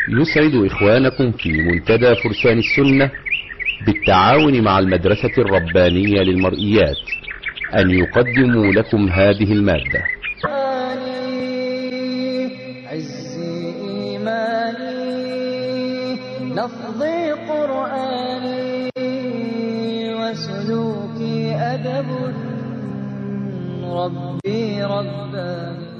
يسعد إخوانكم في منتدى فرسان السنة بالتعاون مع المدرسة الربانية للمرئيات أن يقدموا لكم هذه المادة. عزي إيماني لفظي قرآني وسلوكي أدب ربي رباني.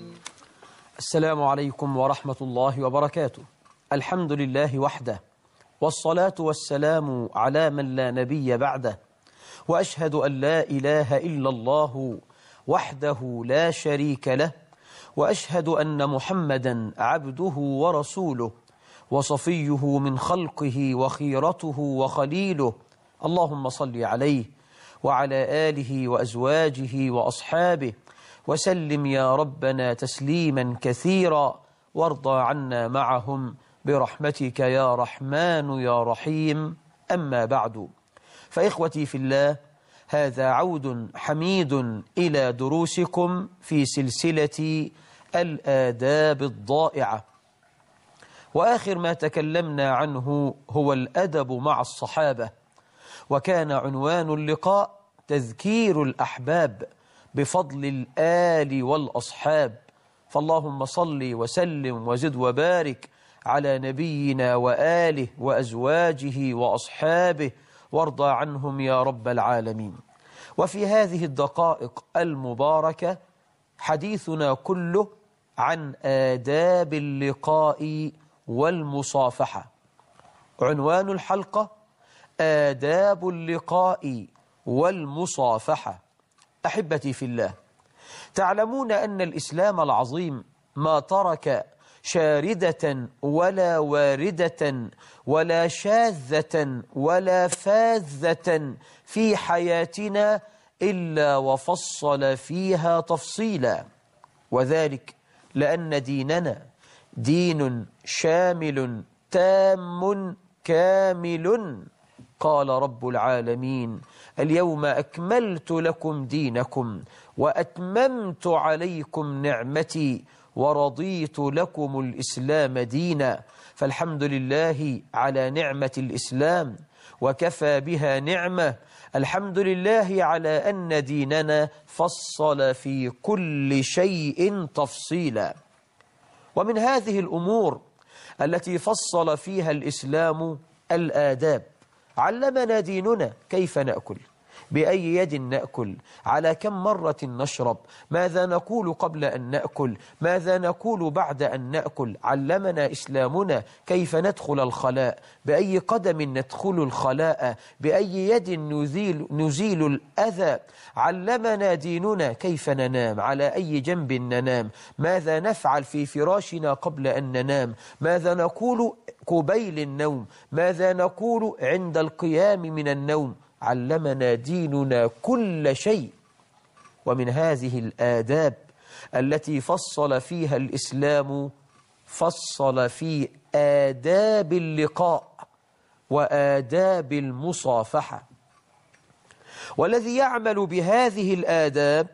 السلام عليكم ورحمة الله وبركاته. الحمد لله وحده، والصلاة والسلام على من لا نبي بعده، وأشهد أن لا إله إلا الله وحده لا شريك له، وأشهد أن محمدا عبده ورسوله وصفيه من خلقه وخيرته وخليله. اللهم صل عليه وعلى آله وأزواجه وأصحابه وسلم يا ربنا تسليما كثيرا، وارضى عنا معهم برحمتك يا رحمن يا رحيم. أما بعد، فإخوتي في الله، هذا عود حميد إلى دروسكم في سلسلة الآداب الضائعة، وآخر ما تكلمنا عنه هو الأدب مع الصحابة، وكان عنوان اللقاء تذكير الأحباب بفضل الآل والأصحاب. فاللهم صل وسلم وزد وبارك على نبينا وآله وأزواجه وأصحابه، وارضى عنهم يا رب العالمين. وفي هذه الدقائق المباركة حديثنا كله عن آداب اللقاء والمصافحة. عنوان الحلقة: آداب اللقاء والمصافحة. أحبتي في الله، تعلمون أن الإسلام العظيم ما ترك شاردة ولا واردة ولا شاذة ولا فاذة في حياتنا إلا وفصل فيها تفصيلا، وذلك لأن ديننا دين شامل تام كامل. قال رب العالمين: اليوم أكملت لكم دينكم وأتممت عليكم نعمتي ورضيت لكم الإسلام دينا. فالحمد لله على نعمة الإسلام، وكفى بها نعمة. الحمد لله على أن ديننا فصل في كل شيء تفصيلا. ومن هذه الأمور التي فصل فيها الإسلام الآداب. علمنا ديننا كيف نأكل، بأي يد نأكل، على كم مرة نشرب، ماذا نقول قبل أن نأكل، ماذا نقول بعد أن نأكل. علمنا إسلامنا كيف ندخل الخلاء، بأي قدم ندخل الخلاء، بأي يد نزيل الأذى. علمنا ديننا كيف ننام، على أي جنب ننام، ماذا نفعل في فراشنا قبل أن ننام، ماذا نقول قبيل النوم، ماذا نقول عند القيام من النوم. علمنا ديننا كل شيء. ومن هذه الآداب التي فصل فيها الإسلام، فصل في آداب اللقاء وآداب المصافحة. والذي يعمل بهذه الآداب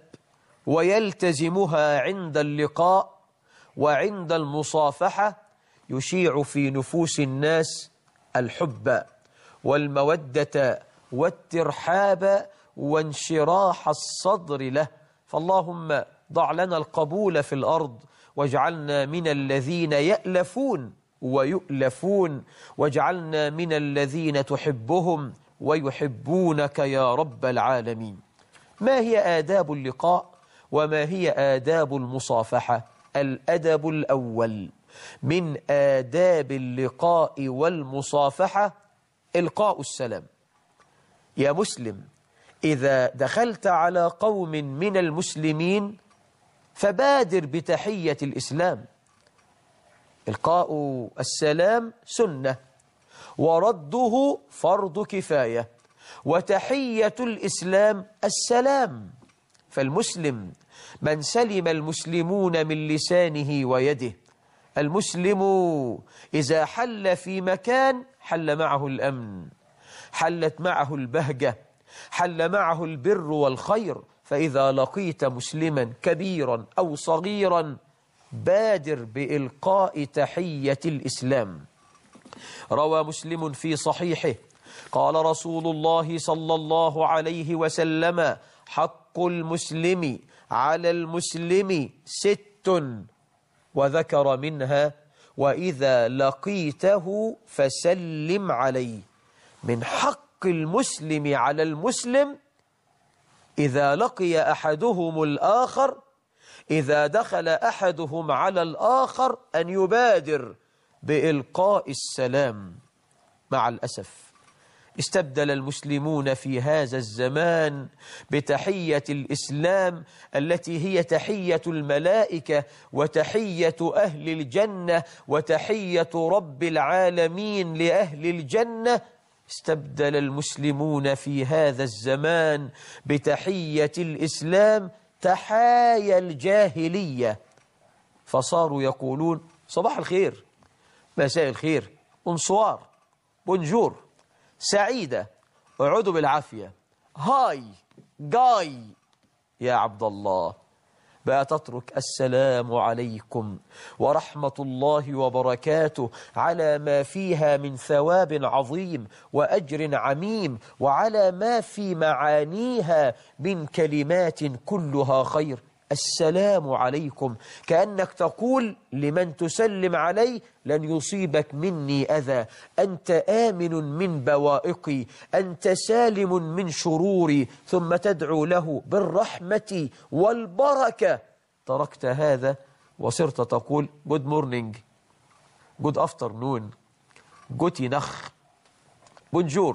ويلتزمها عند اللقاء وعند المصافحة يشيع في نفوس الناس الحب والمودة والترحاب وانشراح الصدر له. فاللهم ضع لنا القبول في الأرض، واجعلنا من الذين يألفون ويؤلفون، واجعلنا من الذين تحبهم ويحبونك يا رب العالمين. ما هي آداب اللقاء وما هي آداب المصافحة؟ الأدب الأول من آداب اللقاء والمصافحة إلقاء السلام. يا مسلم، إذا دخلت على قوم من المسلمين فبادر بتحية الإسلام. إلقاء السلام سنة، ورده فرض كفاية، وتحية الإسلام السلام. فالمسلم من سلم المسلمون من لسانه ويده. المسلم إذا حل في مكان حل معه الأمن، حلت معه البهجة، حل معه البر والخير. فإذا لقيت مسلما كبيرا أو صغيرا بادر بإلقاء تحية الإسلام. روى مسلم في صحيحه قال رسول الله صلى الله عليه وسلم: حق المسلم على المسلم 6، وذكر منها: وإذا لقيته فسلم عليه. من حق المسلم على المسلم إذا لقي أحدهم الآخر، إذا دخل أحدهم على الآخر، أن يبادر بإلقاء السلام. مع الأسف استبدل المسلمون في هذا الزمان بتحية الإسلام التي هي تحية الملائكة وتحية أهل الجنة وتحية رب العالمين لأهل الجنة. استبدل المسلمون في هذا الزمان بتحية الإسلام تحايا الجاهلية، فصاروا يقولون: صباح الخير، مساء الخير، بونسوار، بونجور، سعيدة، اقعدوا بالعافية، هاي، جاي. يا عبد الله، بقى تترك السلام عليكم ورحمة الله وبركاته على ما فيها من ثواب عظيم وأجر عميم، وعلى ما في معانيها من كلمات كلها خير. السلام عليكم، كأنك تقول لمن تسلم عليه: لن يصيبك مني أذى، أنت آمن من بوائقي، أنت سالم من شروري، ثم تدعو له بالرحمة والبركة. تركت هذا وصرت تقول: good morning، good afternoon، جوتي نخ، بونجور،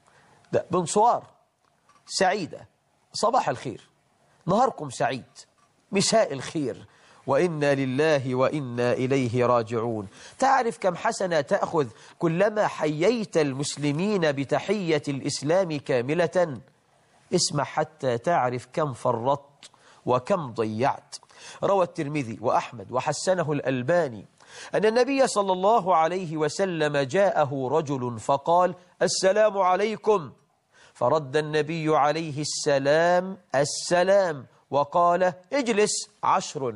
بونسوار، سعيدة، صباح الخير، نهاركم سعيد، مساء الخير، وإنا لله وإنا إليه راجعون. تعرف كم حسنة تأخذ كلما حييت المسلمين بتحية الإسلام كاملة؟ اسمع حتى تعرف كم فرطت وكم ضيعت. روى الترمذي وأحمد وحسنه الألباني أن النبي صلى الله عليه وسلم جاءه رجل فقال: السلام عليكم. فرد النبي عليه السلام: السلام، وقال: اجلس 10.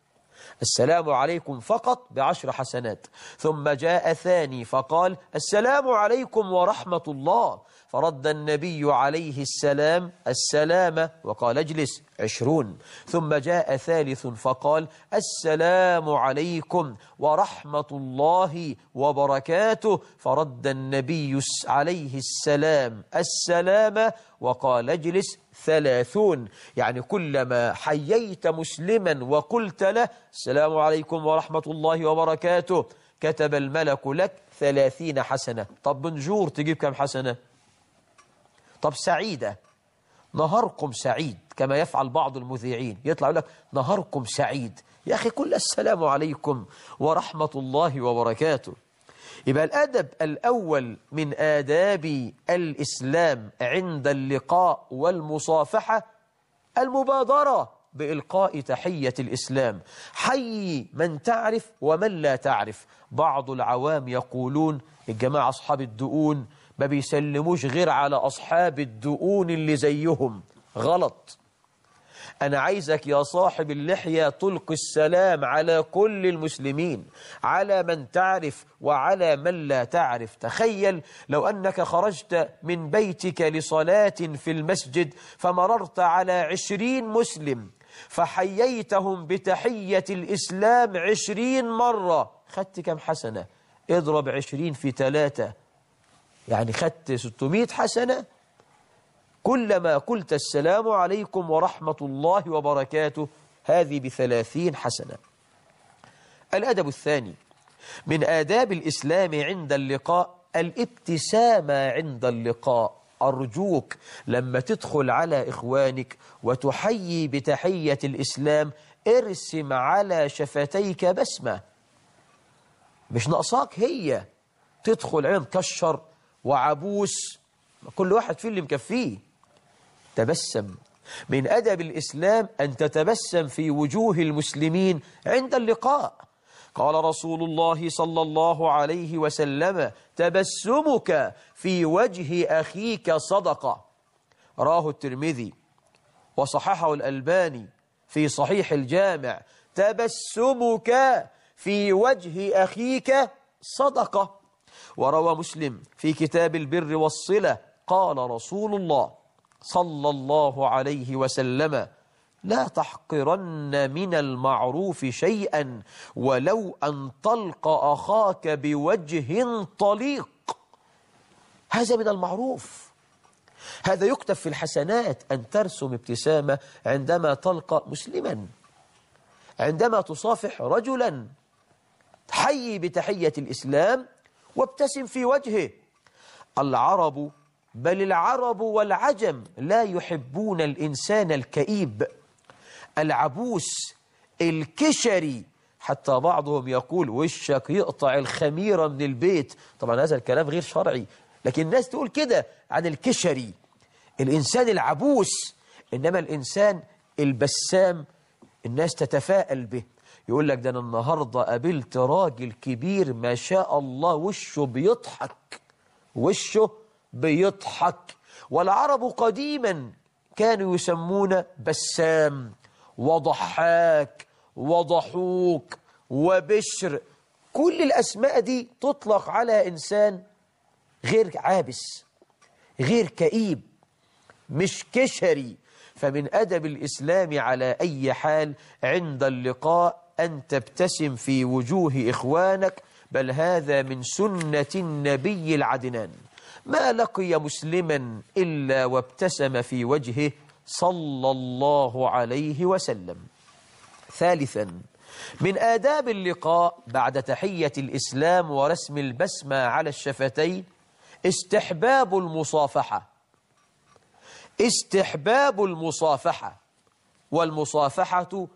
السلام عليكم فقط ب10 حسنات. ثم جاء ثاني فقال: السلام عليكم ورحمة الله. فرد النبي عليه السلام: السلام، وقال: اجلس 20. ثم جاء ثالث فقال: السلام عليكم ورحمة الله وبركاته. فرد النبي عليه السلام: السلام، وقال: اجلس 30. يعني كلما حييت مسلما وقلت له: السلام عليكم ورحمة الله وبركاته، كتب الملك لك 30 حسنة. طب بنجور تجيب كم حسنة؟ طب سعيدة، نهاركم سعيد، كما يفعل بعض المذيعين، يطلع يقول لك: نهاركم سعيد. يا أخي كل السلام عليكم ورحمة الله وبركاته. يبقى الأدب الأول من آداب الإسلام عند اللقاء والمصافحة المبادرة بإلقاء تحية الإسلام. حي من تعرف ومن لا تعرف. بعض العوام يقولون: الجماعة أصحاب الدقون ما بيسلموش غير على أصحاب الدقون اللي زيهم. غلط. أنا عايزك يا صاحب اللحية تلقي السلام على كل المسلمين، على من تعرف وعلى من لا تعرف. تخيل لو أنك خرجت من بيتك لصلاة في المسجد فمررت على 20 مسلم فحييتهم بتحية الإسلام 20 مرة، خدت كم حسنة؟ اضرب 20 في 3، يعني خدت 600 حسنة. كلما قلت السلام عليكم ورحمة الله وبركاته، هذه ب30 حسنة. الأدب الثاني من آداب الإسلام عند اللقاء الابتسامة عند اللقاء. أرجوك لما تدخل على إخوانك وتحيي بتحية الإسلام ارسم على شفتيك بسمة. مش ناقصاك هي تدخل عين كشر وعبوس، كل واحد فيه اللي مكفيه. تبسم. من أدب الإسلام أن تتبسم في وجوه المسلمين عند اللقاء. قال رسول الله صلى الله عليه وسلم: تبسمك في وجه أخيك صدقة. راه الترمذي وصححه الألباني في صحيح الجامع. تبسمك في وجه أخيك صدقة. وروى مسلم في كتاب البر والصلة قال رسول الله صلى الله عليه وسلم: لا تحقرن من المعروف شيئا ولو أن تلقى أخاك بوجه طليق. هذا من المعروف، هذا يكتب في الحسنات أن ترسم ابتسامة عندما تلقى مسلما، عندما تصافح رجلا حيي بتحية الإسلام وابتسم في وجهه. العرب، بل العرب والعجم، لا يحبون الإنسان الكئيب العبوس الكشري، حتى بعضهم يقول وشك يقطع الخميرة من البيت. طبعا هذا الكلام غير شرعي، لكن الناس تقول كده عن الكشري، الإنسان العبوس. إنما الإنسان البسام الناس تتفائل به. يقول لك ده أنا النهاردة قابلت راجل كبير ما شاء الله وشه بيضحك، وشه بيضحك. والعرب قديما كانوا يسمون بسام وضحاك وضحوك وبشر. كل الأسماء دي تطلق على إنسان غير عابس، غير كئيب، مش كشري. فمن أدب الإسلام على أي حال عند اللقاء أن تبتسم في وجوه إخوانك، بل هذا من سنة النبي العدنان. ما لقي مسلما إلا وابتسم في وجهه صلى الله عليه وسلم. ثالثا، من آداب اللقاء بعد تحية الإسلام ورسم البسمة على الشفتين استحباب المصافحة. استحباب المصافحة، والمصافحة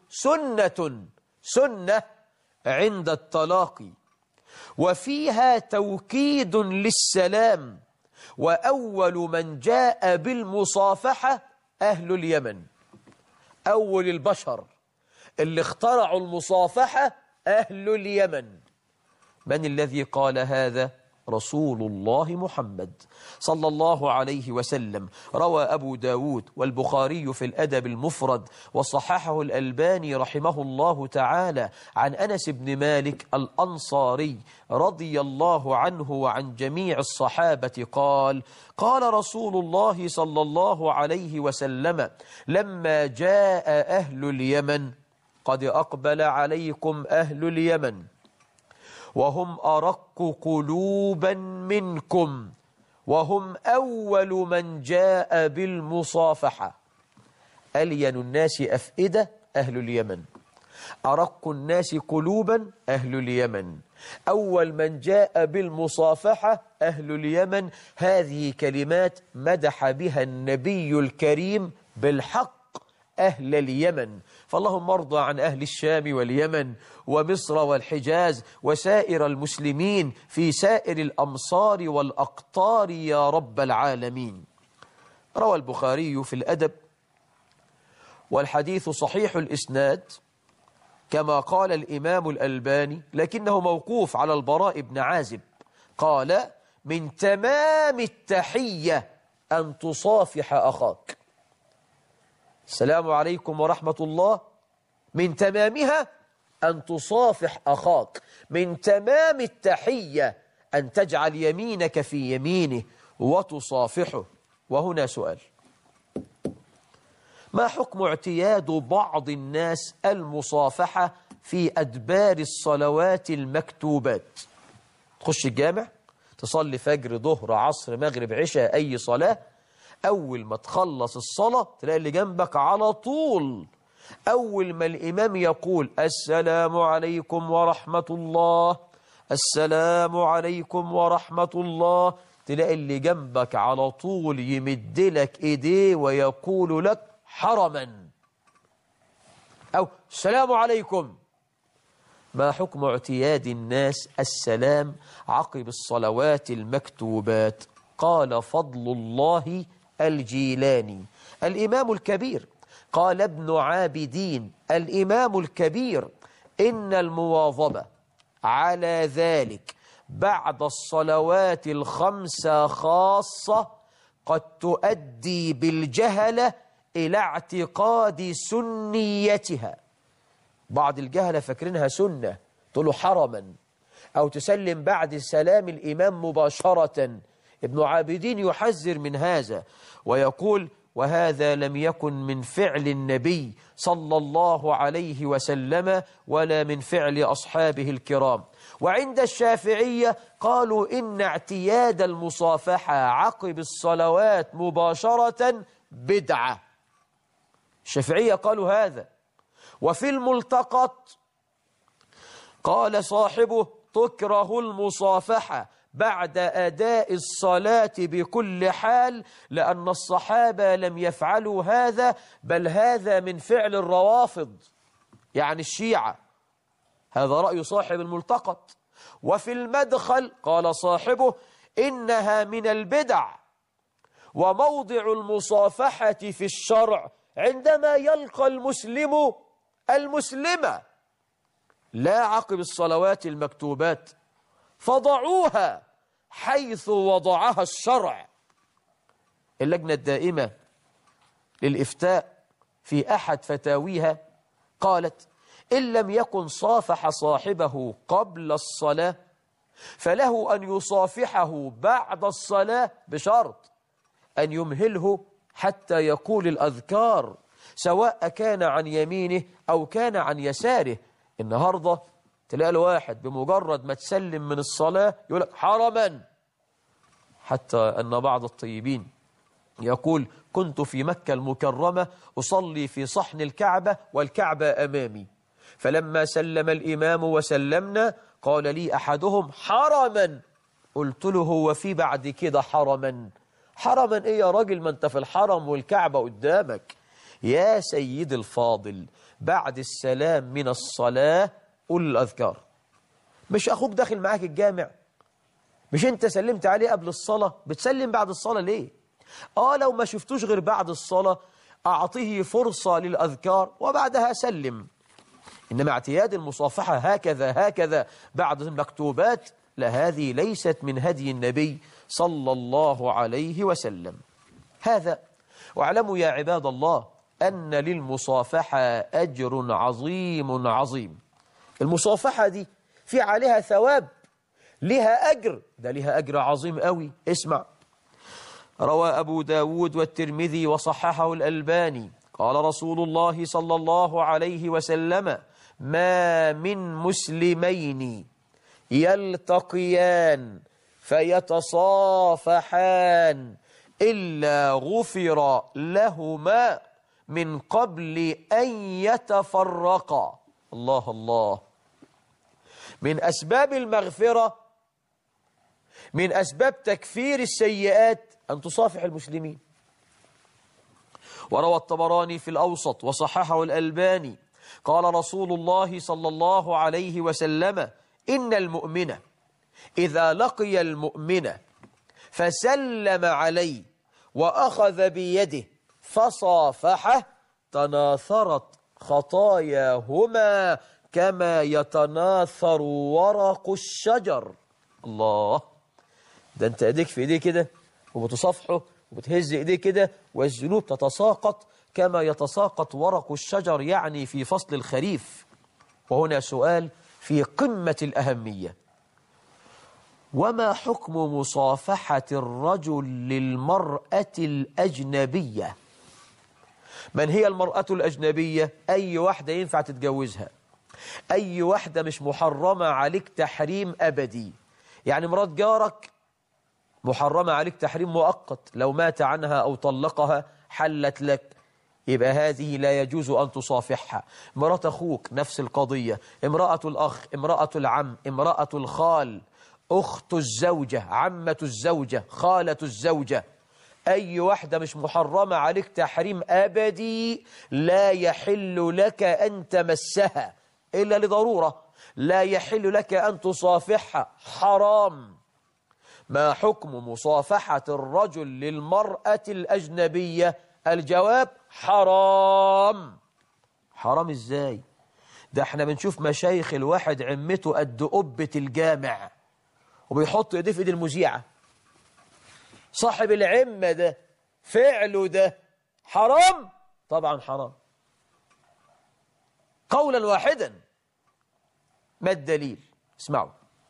سنة عند التلاقي، وفيها توكيد للسلام. وأول من جاء بالمصافحة أهل اليمن، أول البشر اللي اخترعوا المصافحة أهل اليمن. من الذي قال هذا؟ رسول الله محمد صلى الله عليه وسلم. روى أبو داود والبخاري في الأدب المفرد وصححه الألباني رحمه الله تعالى عن أنس بن مالك الأنصاري رضي الله عنه وعن جميع الصحابة قال: قال رسول الله صلى الله عليه وسلم: لما جاء أهل اليمن، قد أقبل عليكم أهل اليمن وهم أرق قلوبا منكم، وهم أول من جاء بالمصافحة. ألين الناس أفئدة أهل اليمن، أرق الناس قلوبا أهل اليمن، أول من جاء بالمصافحة أهل اليمن. هذه كلمات مدح بها النبي الكريم بالحق أهل اليمن. فاللهم ارضى عن أهل الشام واليمن ومصر والحجاز وسائر المسلمين في سائر الأمصار والأقطار يا رب العالمين. روى البخاري في الأدب، والحديث صحيح الإسناد كما قال الإمام الألباني، لكنه موقوف على البراء بن عازب قال: من تمام التحية أن تصافح أخاك. السلام عليكم ورحمة الله، من تمامها أن تصافح أخاك. من تمام التحية أن تجعل يمينك في يمينه وتصافحه. وهنا سؤال: ما حكم اعتياد بعض الناس المصافحة في أدبار الصلوات المكتوبات؟ تخش الجامع تصلي فجر ظهر عصر مغرب عشاء أي صلاة، أول ما تخلص الصلاة تلاقي اللي جنبك على طول أول ما الإمام يقول السلام عليكم ورحمة الله، السلام عليكم ورحمة الله، تلاقي اللي جنبك على طول يمدلك إيديه ويقول لك حرما، أو السلام عليكم. ما حكم اعتياد الناس السلام عقب الصلوات المكتوبات؟ قال فضل الله الجيلاني الإمام الكبير، قال ابن عابدين الإمام الكبير: إن المواظبة على ذلك بعد الصلوات الخمسة خاصة قد تؤدي بالجهلة إلى اعتقاد سنيتها. بعض الجهلة فاكرينها سنة، تقول له حرما، أو تسلم بعد سلام الإمام مباشرة. ابن عابدين يحذر من هذا ويقول: وهذا لم يكن من فعل النبي صلى الله عليه وسلم ولا من فعل أصحابه الكرام. وعند الشافعية قالوا إن اعتياد المصافحة عقب الصلوات مباشرة بدعة. الشافعية قالوا هذا. وفي الملتقط قال صاحبه: تكره المصافحة بعد أداء الصلاة بكل حال، لأن الصحابة لم يفعلوا هذا، بل هذا من فعل الروافض يعني الشيعة. هذا رأي صاحب الملتقط. وفي المدخل قال صاحبه: إنها من البدع، وموضع المصافحة في الشرع عندما يلقى المسلم المسلمة، لا عقب الصلوات المكتوبات، فضعوها حيث وضعها الشرع. اللجنة الدائمة للإفتاء في أحد فتاويها قالت: إن لم يكن صافح صاحبه قبل الصلاة فله أن يصافحه بعد الصلاة، بشرط أن يمهله حتى يقول الأذكار، سواء كان عن يمينه أو كان عن يساره. النهاردة تلاقي الواحد بمجرد ما تسلم من الصلاة يقول لك حرما، حتى أن بعض الطيبين يقول: كنت في مكة المكرمة أصلي في صحن الكعبة والكعبة أمامي، فلما سلم الإمام وسلمنا قال لي أحدهم: حرما. قلت له: هو في بعد كده حرما؟ حرما إيه يا راجل، ما أنت في الحرم والكعبة قدامك. يا سيد الفاضل، بعد السلام من الصلاة قل الأذكار. مش أخوك داخل معاك الجامع، مش أنت سلمت عليه قبل الصلاة، بتسلم بعد الصلاة ليه؟ لو ما شفتوش غير بعد الصلاة أعطيه فرصة للأذكار وبعدها سلم. إنما اعتياد المصافحة هكذا بعد المكتوبات، لا، هذه ليست من هدي النبي صلى الله عليه وسلم. هذا. واعلموا يا عباد الله أن للمصافحة أجر عظيم عظيم. المصافحة دي في عليها ثواب، لها أجر، ده لها أجر عظيم قوي. اسمع: روى أبو داود والترمذي وصححه الألباني قال رسول الله صلى الله عليه وسلم: ما من مسلمين يلتقيان فيتصافحان إلا غفر لهما من قبل أن يتفرقا. الله الله. من أسباب المغفرة، من أسباب تكفير السيئات أن تصافح المسلمين. وروى الطبراني في الأوسط وصححه الألباني قال رسول الله صلى الله عليه وسلم: إن المؤمن إذا لقي المؤمن فسلم عليه وأخذ بيده فصافحه تناثرت خطاياهما كما يتناثر ورق الشجر. الله، ده انت ايديك في ايديه كده وبتصافحه وبتهز ايديه كده، والذنوب تتساقط كما يتساقط ورق الشجر، يعني في فصل الخريف. وهنا سؤال في قمة الأهمية: وما حكم مصافحة الرجل للمرأة الأجنبية؟ من هي المرأة الأجنبية؟ أي واحدة ينفع تتجوزها، أي واحدة مش محرمة عليك تحريم أبدي. يعني مرات جارك محرمة عليك تحريم مؤقت، لو مات عنها أو طلقها حلت لك، يبقى هذه لا يجوز أن تصافحها. مرات أخوك نفس القضية، امرأة الأخ، امرأة العم، امرأة الخال، أخت الزوجة، عمة الزوجة، خالة الزوجة، أي واحدة مش محرمة عليك تحريم أبدي، لا يحل لك أن تمسها إلا لضرورة، لا يحل لك أن تصافحها، حرام. ما حكم مصافحة الرجل للمرأة الأجنبية؟ الجواب: حرام. حرام إزاي؟ ده احنا بنشوف مشايخ الواحد عمته قد قبة الجامع وبيحط ايديه في ايد المذيعة. صاحب العمة ده فعله ده حرام؟ طبعا حرام. قولا واحدا. ما الدليل؟ اسمعوا.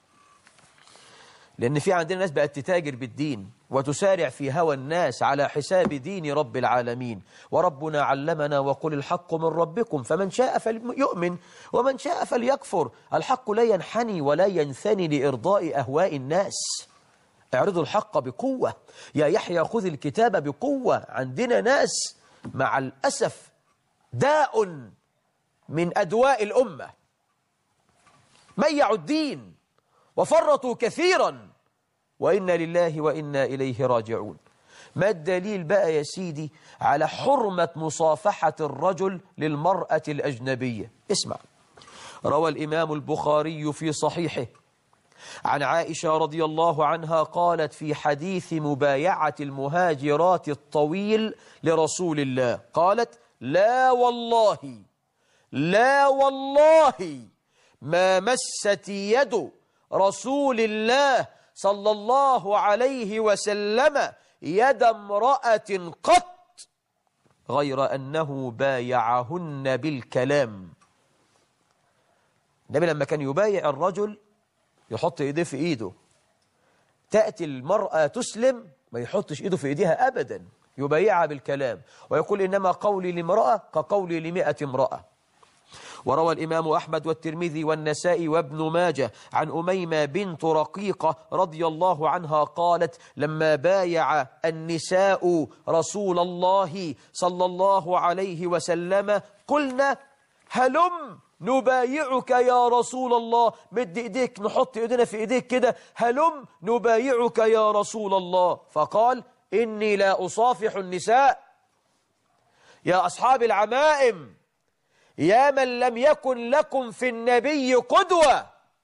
لأن في عندنا ناس بقت تتاجر بالدين وتسارع في هوى الناس على حساب دين رب العالمين، وربنا علمنا وقل الحق من ربكم فمن شاء فليؤمن ومن شاء فليكفر. الحق لا ينحني ولا ينثني لإرضاء أهواء الناس. اعرضوا الحق بقوة. يا يحيى خذ الكتاب بقوة. عندنا ناس مع الأسف داء من أدواء الأمة، ميعوا الدين وفرطوا كثيرا، وإنا لله وإنا إليه راجعون. ما الدليل بقى يا سيدي على حرمة مصافحة الرجل للمرأة الأجنبية؟ اسمع. روى الإمام البخاري في صحيحه عن عائشة رضي الله عنها قالت في حديث مبايعة المهاجرات الطويل لرسول الله، قالت: لا والله لا والله ما مست يد رسول الله صلى الله عليه وسلم يد امرأة قط غير أنه بايعهن بالكلام. النبي لما كان يبايع الرجل يحط ايديه في ايده، تأتي المرأة تسلم ما يحطش ايده في ايديها أبدا، يبايعها بالكلام، ويقول: إنما قولي لامرأة كقولي ل100 امرأة. وروى الإمام أحمد والترمذي والنسائي وابن ماجه عن أميمة بنت رقيقة رضي الله عنها قالت: لما بايع النساء رسول الله صلى الله عليه وسلم قلنا: هلم نبايعك يا رسول الله. مد إيديك، نحط إيدينا في إيديك كده، هلم نبايعك يا رسول الله. فقال: إني لا أصافح النساء. يا أصحاب العمائم، يا من لم يكن لكم في النبي قدوة،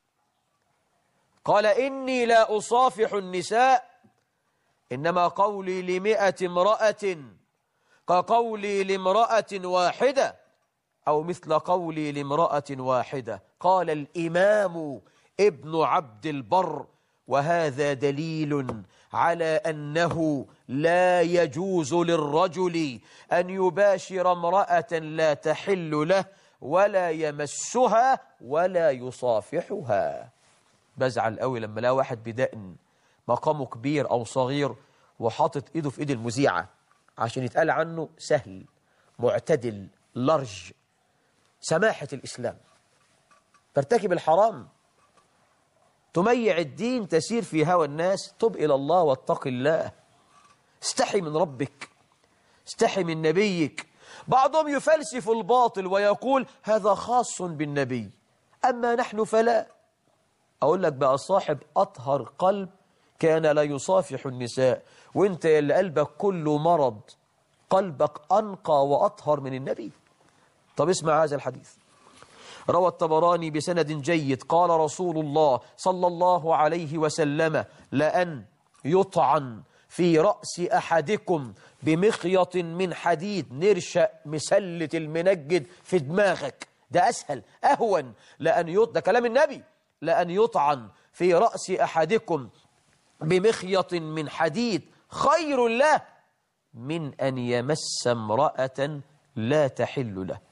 قال: إني لا أصافح النساء، إنما قولي ل100 امرأة كقولي لامرأة واحدة أو مثل قولي لامرأة واحدة. قال الإمام ابن عبد البر: وهذا دليل على أنه لا يجوز للرجل أن يباشر امرأة لا تحل له ولا يمسها ولا يصافحها. بزعل قوي لما لا واحد بدقن مقامه كبير أو صغير وحاطط إيده في إيد المذيعة عشان يتقال عنه سهل معتدل لرج. سماحة الإسلام، ترتكب الحرام، تميع الدين، تسير في هوى الناس. تب إلى الله واتق الله، استحي من ربك، استحي من نبيك. بعضهم يفلسف الباطل ويقول هذا خاص بالنبي، أما نحن فلا. أقول لك بقى، صاحب أطهر قلب كان لا يصافح النساء، وانت اللي قلبك كله مرض قلبك أنقى وأطهر من النبي. طب اسمع هذا الحديث. روى الطبراني بسند جيد قال رسول الله صلى الله عليه وسلم: لأن يطعن في رأس أحدكم بمخيط من حديد، نرشأ مسلة المنجد في دماغك، ده أسهل أهون. ده كلام النبي. لأن يطعن في رأس أحدكم بمخيط من حديد خير له من أن يمس امرأة لا تحل له.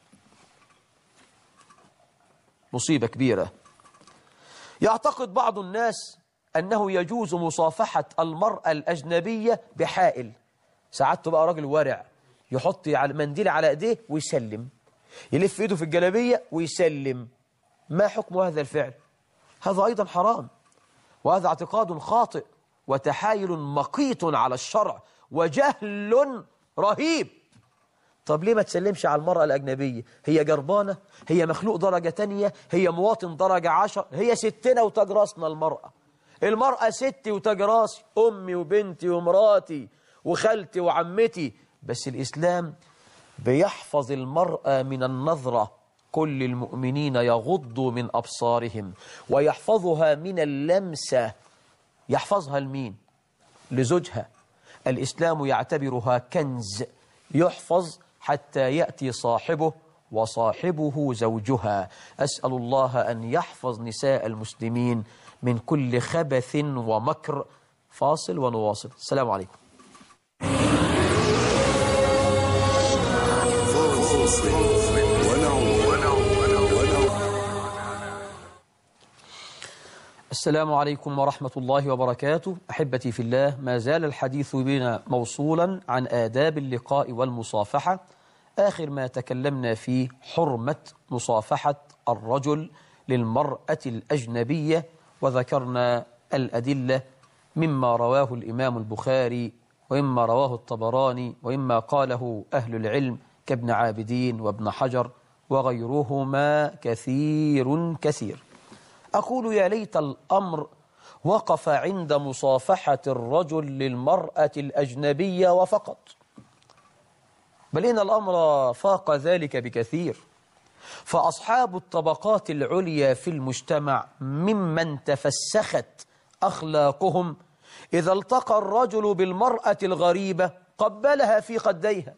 مصيبة كبيرة. يعتقد بعض الناس أنه يجوز مصافحة المرأة الأجنبية بحائل. ساعات بقى راجل ورع يحط منديل على ايديه ويسلم، يلف ايده في الجلابية ويسلم. ما حكم هذا الفعل؟ هذا أيضا حرام، وهذا اعتقاد خاطئ وتحايل مقيت على الشرع وجهل رهيب. طب ليه ما تسلمش على المرأة الأجنبية؟ هي جربانة؟ هي مخلوق درجة تانية؟ هي مواطن درجة 10؟ هي ستنا وتاج راسنا. المرأة ستي وتاج راسي، أمي وبنتي ومراتي وخالتي وعمتي. بس الإسلام بيحفظ المرأة من النظرة. كل المؤمنين يغضوا من أبصارهم، ويحفظها من اللمسة. يحفظها لمين؟ لزوجها. الإسلام يعتبرها كنز يحفظ حتى يأتي صاحبه، وصاحبه زوجها. أسأل الله أن يحفظ نساء المسلمين من كل خبث ومكر. فاصل ونواصل. السلام عليكم. السلام عليكم ورحمة الله وبركاته. أحبتي في الله، ما زال الحديث بنا موصولا عن آداب اللقاء والمصافحة. آخر ما تكلمنا فيه حرمة مصافحة الرجل للمرأة الأجنبية، وذكرنا الأدلة مما رواه الإمام البخاري وإما رواه الطبراني وإما قاله أهل العلم كابن عابدين وابن حجر وغيرهما كثير. أقول يا ليت الأمر وقف عند مصافحة الرجل للمرأة الأجنبية وفقط، بل إن الأمر فاق ذلك بكثير. فأصحاب الطبقات العليا في المجتمع ممن تفسخت أخلاقهم إذا التقى الرجل بالمرأة الغريبة قبلها في خديها.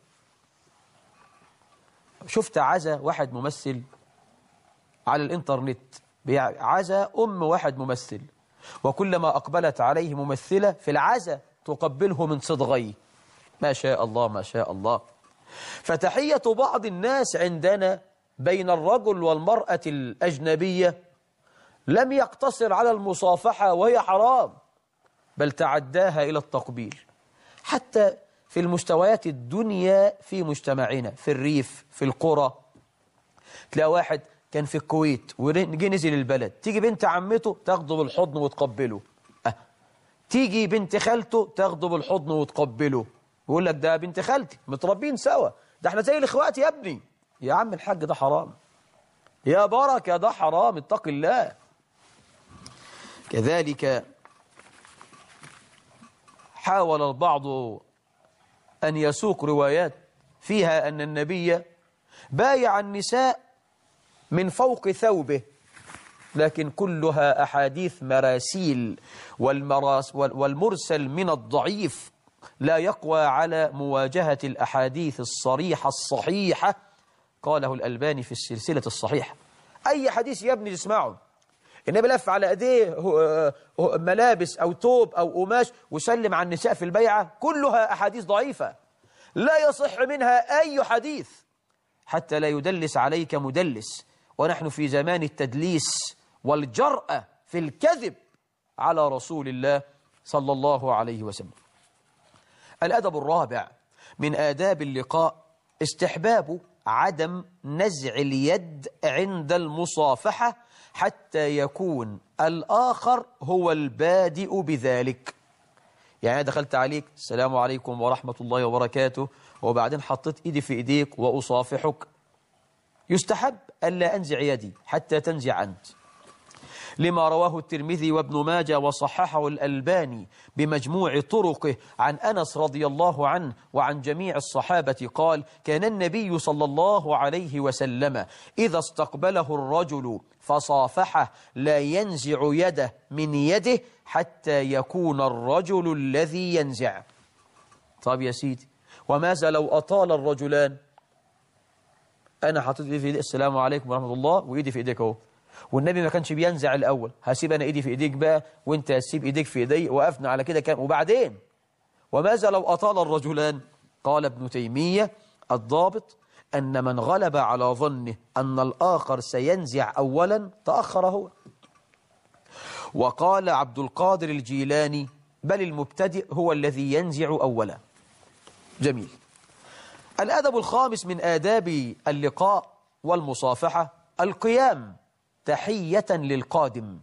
شفت عزا واحد ممثل على الإنترنت، عزا واحد ممثل، وكلما أقبلت عليه ممثلة في العزا تقبله من صدغيه. ما شاء الله ما شاء الله. فتحية بعض الناس عندنا بين الرجل والمرأة الأجنبية لم يقتصر على المصافحة وهي حرام، بل تعداها إلى التقبيل. حتى في المستويات الدنيا في مجتمعنا، في الريف، في القرى، تلاقي واحد كان في الكويت ونجي نزل البلد، تيجي بنت عمته تاخده بالحضن وتقبله، تيجي بنت خالته تاخده بالحضن وتقبله، يقول لك ده بنت خالتي متربين سوا، ده احنا زي الاخوات يا ابني. يا عم الحاج ده حرام، يا بركة ده حرام، اتق الله. كذلك حاول البعض أن يسوق روايات فيها أن النبي بايع النساء من فوق ثوبه، لكن كلها أحاديث مراسيل، والمرسل من الضعيف لا يقوى على مواجهة الأحاديث الصريحة الصحيحة. قاله الألباني في السلسلة الصحيحة. أي حديث يا ابني تسمعه النبي لف على ايديه ملابس أو توب أو قماش وسلم على النساء في البيعة، كلها أحاديث ضعيفة لا يصح منها أي حديث، حتى لا يدلس عليك مدلس، ونحن في زمان التدليس والجرأة في الكذب على رسول الله صلى الله عليه وسلم. الأدب الرابع من آداب اللقاء استحباب عدم نزع اليد عند المصافحة حتى يكون الآخر هو البادئ بذلك. يعني أنا دخلت عليك السلام عليكم ورحمة الله وبركاته، وبعدين حطيت إيدي في إيديك وأصافحك، يستحب ألا أنزع يدي حتى تنزع أنت، لما رواه الترمذي وابن ماجه وصححه الألباني بمجموع طرقه عن أنس رضي الله عنه وعن جميع الصحابة قال: كان النبي صلى الله عليه وسلم إذا استقبله الرجل فصافحه لا ينزع يده من يده حتى يكون الرجل الذي ينزع. طب يا سيدي، وماذا لو أطال الرجلان؟ أنا حطيت إيدي في إيدي السلام عليكم ورحمة الله وإيدي في إيديك أهو، والنبي ما كانش بينزع الأول، هسيب أنا إيدي في إيديك بقى وإنت هسيب إيديك في إيدي، وقفنا على كده كام، وبعدين وماذا لو أطال الرجلان؟ قال ابن تيمية: الضابط أن من غلب على ظنه أن الآخر سينزع أولا تأخر هو. وقال عبد القادر الجيلاني: بل المبتدئ هو الذي ينزع أولا. جميل. الأدب الخامس من آداب اللقاء والمصافحة القيام تحية للقادم.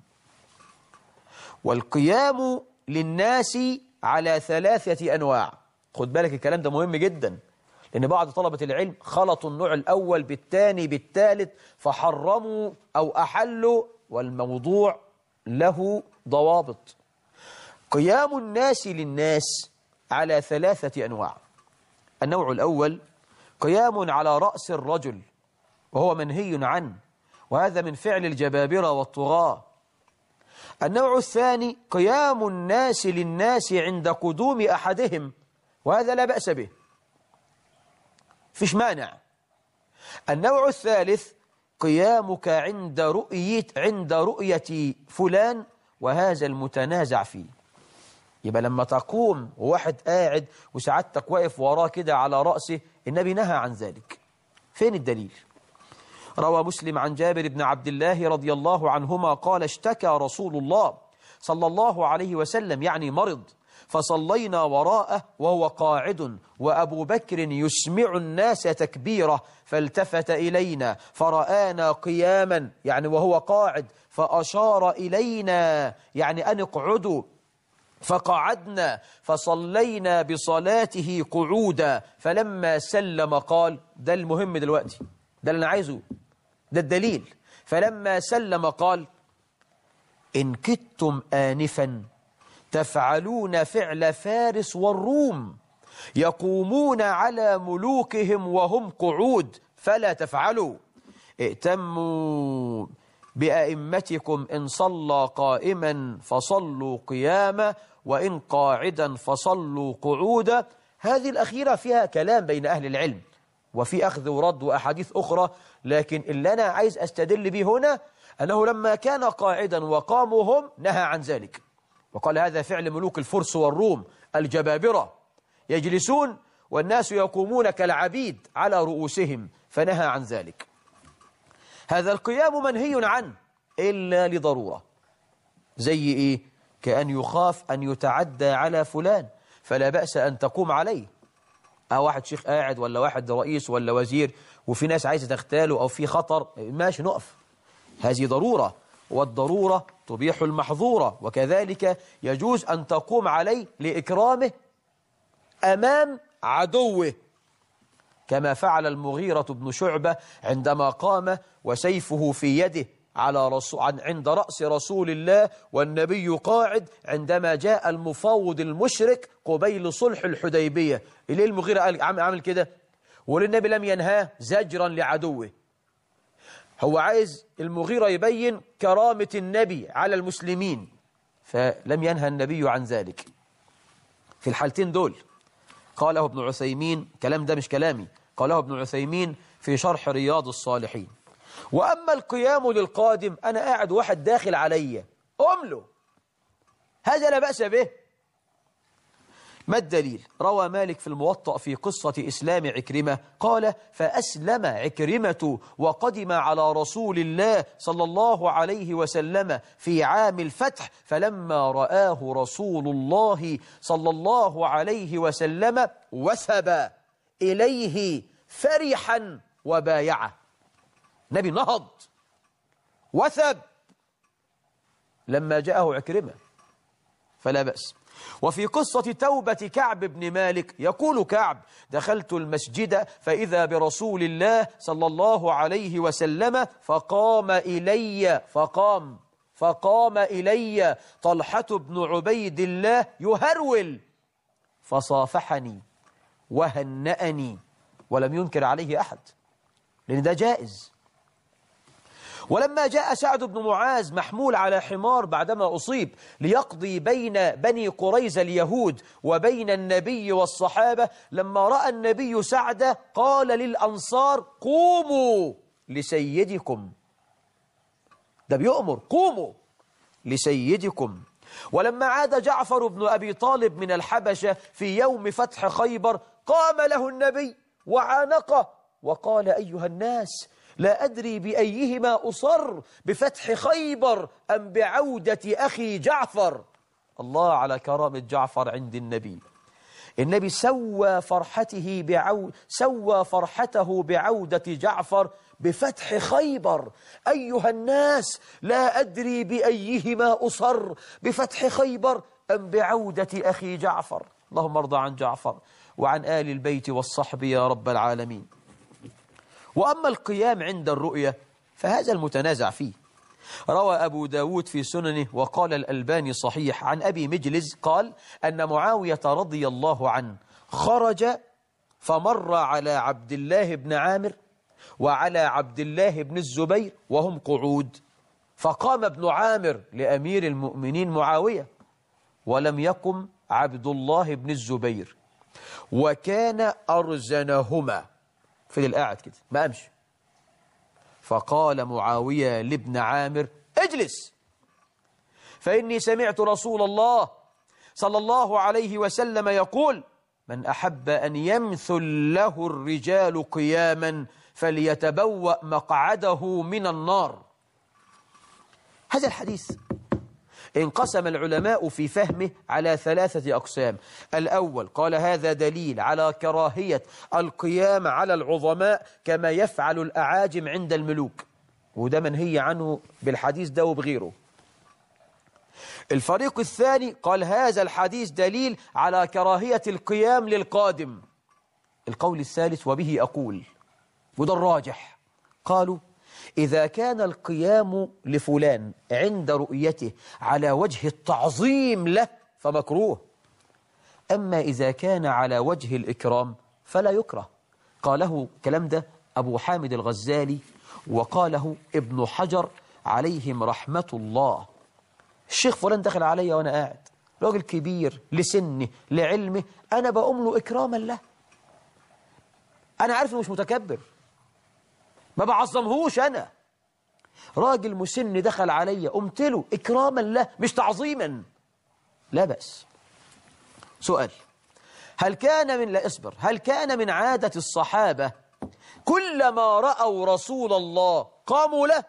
والقيام للناس على 3 أنواع. خد بالك الكلام ده مهم جدا، لأن بعض طلبة العلم خلطوا النوع الأول بالثاني بالثالث فحرموا أو أحلوا، والموضوع له ضوابط. قيام الناس للناس على 3 أنواع. النوع الأول قيام على رأس الرجل، وهو منهي عنه، وهذا من فعل الجبابرة والطغاة. النوع الثاني قيام الناس للناس عند قدوم أحدهم، وهذا لا بأس به، فيش مانع. النوع الثالث قيامك عند رؤية فلان، وهذا المتنازع فيه. يبقى لما تقوم وواحد قاعد وسعادتك واقف وراه كده على رأسه، النبي نهى عن ذلك. فين الدليل؟ روى مسلم عن جابر بن عبد الله رضي الله عنهما قال: اشتكى رسول الله صلى الله عليه وسلم يعني مرض، فصلينا وراءه وهو قاعد وأبو بكر يسمع الناس تكبيره، فالتفت إلينا فرآنا قياما يعني وهو قاعد، فأشار إلينا يعني أن اقعدوا، فقعدنا فصلينا بصلاته قعودا، فلما سلم قال، ده المهم دلوقتي، ده اللي أنا عايزه، ده الدليل، فلما سلم قال: إن كدتم آنفا تفعلون فعل فارس والروم يقومون على ملوكهم وهم قعود، فلا تفعلوا، ائتموا بأئمتكم، إن صلى قائما فصلوا قياما، وإن قاعدا فصلوا قعودا. هذه الأخيرة فيها كلام بين أهل العلم وفي أخذ ورد وأحاديث أخرى، لكن اللي أنا عايز أستدل به هنا أنه لما كان قاعدا وقاموا هم نهى عن ذلك، وقال هذا فعل ملوك الفرس والروم الجبابرة، يجلسون والناس يقومون كالعبيد على رؤوسهم، فنهى عن ذلك. هذا القيام منهي عنه إلا لضرورة، زي إيه؟ كأن يخاف أن يتعدى على فلان فلا بأس أن تقوم عليه، أو واحد شيخ قاعد ولا واحد رئيس ولا وزير وفي ناس عايزة تغتاله أو في خطر، ماشي نقف، هذه ضرورة، والضرورة تبيح المحظورة، وكذلك يجوز أن تقوم عليه لإكرامه أمام عدوه، كما فعل المغيرة بن شعبة عندما قام وسيفه في يده عند رأس رسول الله والنبي قاعد، عندما جاء المفاوض المشرك قبيل صلح الحديبية. إليه المغيرة قال عمل كده، وللنبي لم ينهاه زجرا لعدوه. هو عايز المغيرة يبين كرامة النبي على المسلمين، فلم ينهى النبي عن ذلك في الحالتين دول. قاله ابن عثيمين، كلام ده مش كلامي، قاله ابن عثيمين في شرح رياض الصالحين. وأما القيام للقادم، أنا قاعد واحد داخل علي أمله، هذا لا بأس به. ما الدليل؟ روى مالك في الموطأ في قصة إسلام عكرمة قال: فأسلم عكرمة وقدم على رسول الله صلى الله عليه وسلم في عام الفتح، فلما رآه رسول الله صلى الله عليه وسلم وثب إليه فرحا وبايعه. نبي نهض وثب لما جاءه عكرمة، فلا بأس. وفي قصة توبة كعب بن مالك يقول كعب: دخلت المسجد فإذا برسول الله صلى الله عليه وسلم فقام إلي طلحة بن عبيد الله يهرول، فصافحني وهنأني ولم ينكر عليه أحد، لأن ده جائز. ولما جاء سعد بن معاذ محمول على حمار بعدما أصيب ليقضي بين بني قريظة اليهود وبين النبي والصحابة، لما رأى النبي سعد قال للأنصار: قوموا لسيدكم، ده بيؤمر قوموا لسيدكم. ولما عاد جعفر بن أبي طالب من الحبشة في يوم فتح خيبر قام له النبي وعانقه وقال: أيها الناس، لا أدري بأيهما أصر، بفتح خيبر أم بعودة أخي جعفر. الله على كرامة جعفر عند النبي. النبي سوى فرحته بعودة جعفر بفتح خيبر. أيها الناس، لا أدري بأيهما أصر، بفتح خيبر أم بعودة أخي جعفر. اللهم ارضى عن جعفر وعن آل البيت والصحب يا رب العالمين. وأما القيام عند الرؤية فهذا المتنازع فيه. روى أبو داود في سننه وقال الألباني صحيح عن أبي مجلز قال أن معاوية رضي الله عنه خرج فمر على عبد الله بن عامر وعلى عبد الله بن الزبير وهم قعود، فقام ابن عامر لأمير المؤمنين معاوية ولم يقم عبد الله بن الزبير، وكان أرزنهما في القاعد كده ما قامش. فقال معاوية لابن عامر: اجلس، فإني سمعت رسول الله صلى الله عليه وسلم يقول: من أحب أن يمثل له الرجال قياما فليتبوأ مقعده من النار. هذا الحديث انقسم العلماء في فهمه على 3 أقسام. الأول قال هذا دليل على كراهية القيام على العظماء كما يفعل الأعاجم عند الملوك، وده منهي عنه بالحديث ده وبغيره. الفريق الثاني قال هذا الحديث دليل على كراهية القيام للقادم. القول الثالث وبه أقول، وده الراجح، قالوا إذا كان القيام لفلان عند رؤيته على وجه التعظيم له فمكروه، أما إذا كان على وجه الإكرام فلا يكره. قاله كلام ده أبو حامد الغزالي، وقاله ابن حجر عليهم رحمة الله. الشيخ فلان دخل علي وأنا قاعد، راجل كبير لسني لعلمه، أنا بقوم له إكراما له. أنا عارف إنه مش متكبر، ما بعظمهوش. أنا راجل مسن دخل علي، قمت له إكراما له مش تعظيما، لا بأس. سؤال، هل كان من عادة الصحابة كلما رأوا رسول الله قاموا له؟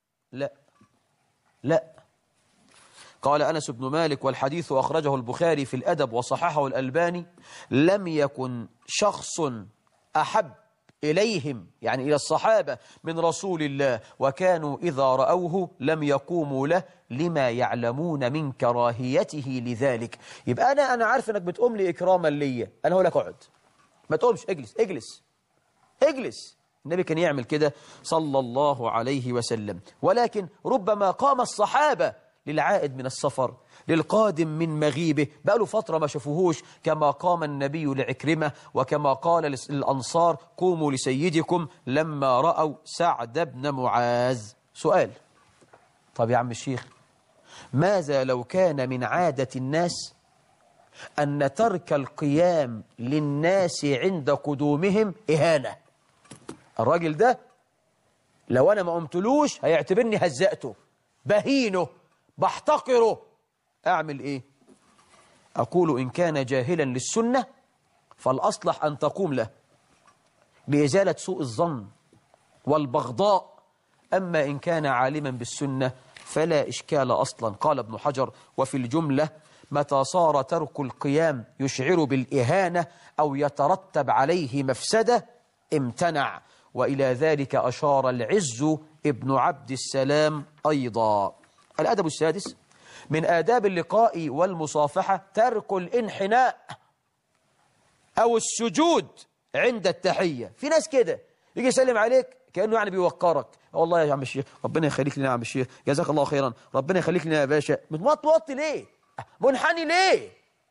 لا. قال أنس بن مالك، والحديث أخرجه البخاري في الأدب وصححه الألباني: لم يكن شخص أحب إليهم، يعني إلى الصحابة، من رسول الله، وكانوا إذا رأوه لم يقوموا له لما يعلمون من كراهيته لذلك. يبقى أنا عارف أنك بتقوم لي إكراما لي، أنا هقول لك اقعد، ما تقومش، اجلس. النبي كان يعمل كده صلى الله عليه وسلم. ولكن ربما قام الصحابة للعائد من السفر، للقادم من مغيبه، بقى له فترة ما شافوهوش، كما قام النبي لعكرمة، وكما قال للأنصار: قوموا لسيدكم لما رأوا سعد بن معاذ. سؤال، طب يا عم الشيخ، ماذا لو كان من عادة الناس أن ترك القيام للناس عند قدومهم إهانة؟ الراجل ده لو أنا ما قمتلوش هيعتبرني هزأته، بهينه، بحتقره. أعمل إيه؟ أقول إن كان جاهلا للسنة فالأصلح أن تقوم له لإزالة سوء الظن والبغضاء. أما إن كان عالما بالسنة فلا إشكال أصلا. قال ابن حجر: وفي الجملة متى صار ترك القيام يشعر بالإهانة أو يترتب عليه مفسدة امتنع. وإلى ذلك أشار العز ابن عبد السلام أيضا. الأدب السادس من آداب اللقاء والمصافحة ترك الانحناء أو السجود عند التحية. في ناس كده يجي يسلم عليك كأنه يعني بيوقرك: والله يا عم الشيخ، ربنا يخليك لنا يا عم الشيخ، جزاك الله خيرا، ربنا يخليك لنا يا باشا. متوطي ليه؟ منحني ليه؟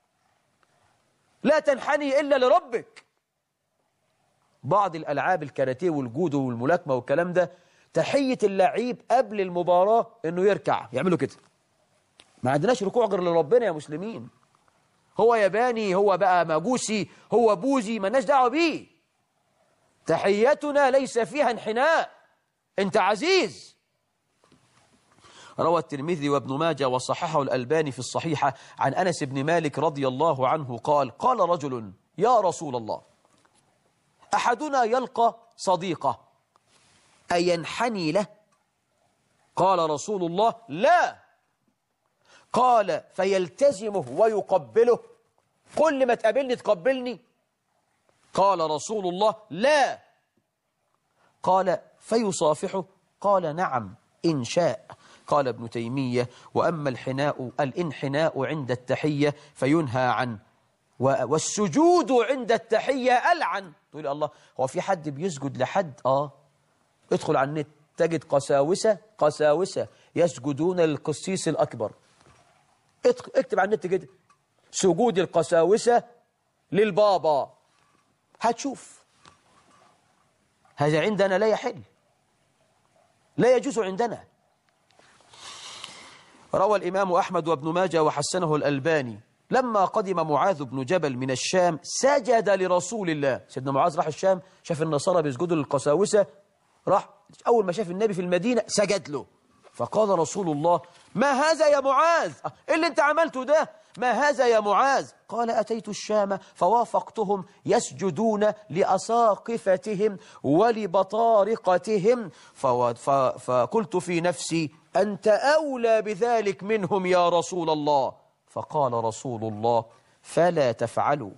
لا تنحني إلا لربك. بعض الألعاب الكاراتيه والجودو والملاكمة والكلام ده، تحية اللعيب قبل المباراة إنه يركع، يعملوا كده. ما عندناش ركوع غير لربنا يا مسلمين. هو ياباني، هو بقى ماجوسي، هو بوذي، ما لناش دعوة بيه. تحيتنا ليس فيها انحناء، أنت عزيز. روى الترمذي وابن ماجه وصححه الألباني في الصحيحة عن أنس بن مالك رضي الله عنه قال: قال رجل: يا رسول الله، أحدنا يلقى صديقه أينحني له؟ قال رسول الله: لا. قال: فيلتزمه ويقبله؟ كل ما تقابلني تقبلني؟ قال رسول الله: لا. قال: فيصافحه؟ قال: نعم إن شاء. قال ابن تيمية: وأما الانحناء عند التحية فينهى عنه، والسجود عند التحية ألعن. تقول الله، هو في حد بيسجد لحد؟ ادخل على النت تجد قساوسة يسجدون للقسيس الأكبر. اكتب على النت كده: سجود القساوسة للبابا، هتشوف. هذا عندنا لا يحل، لا يجوز عندنا. روى الإمام أحمد وابن ماجه وحسنه الألباني: لما قدم معاذ بن جبل من الشام سجد لرسول الله. سيدنا معاذ راح الشام، شاف النصارى بيسجدوا للقساوسة، راح أول ما شاف النبي في المدينة سجد له. فقال رسول الله: ما هذا يا معاذ؟ إيه اللي انت عملته ده؟ ما هذا يا معاذ؟ قال: أتيت الشام فوافقتهم يسجدون لأساقفتهم ولبطارقتهم فقلت في نفسي: أنت أولى بذلك منهم يا رسول الله. فقال رسول الله: فلا تفعلوا،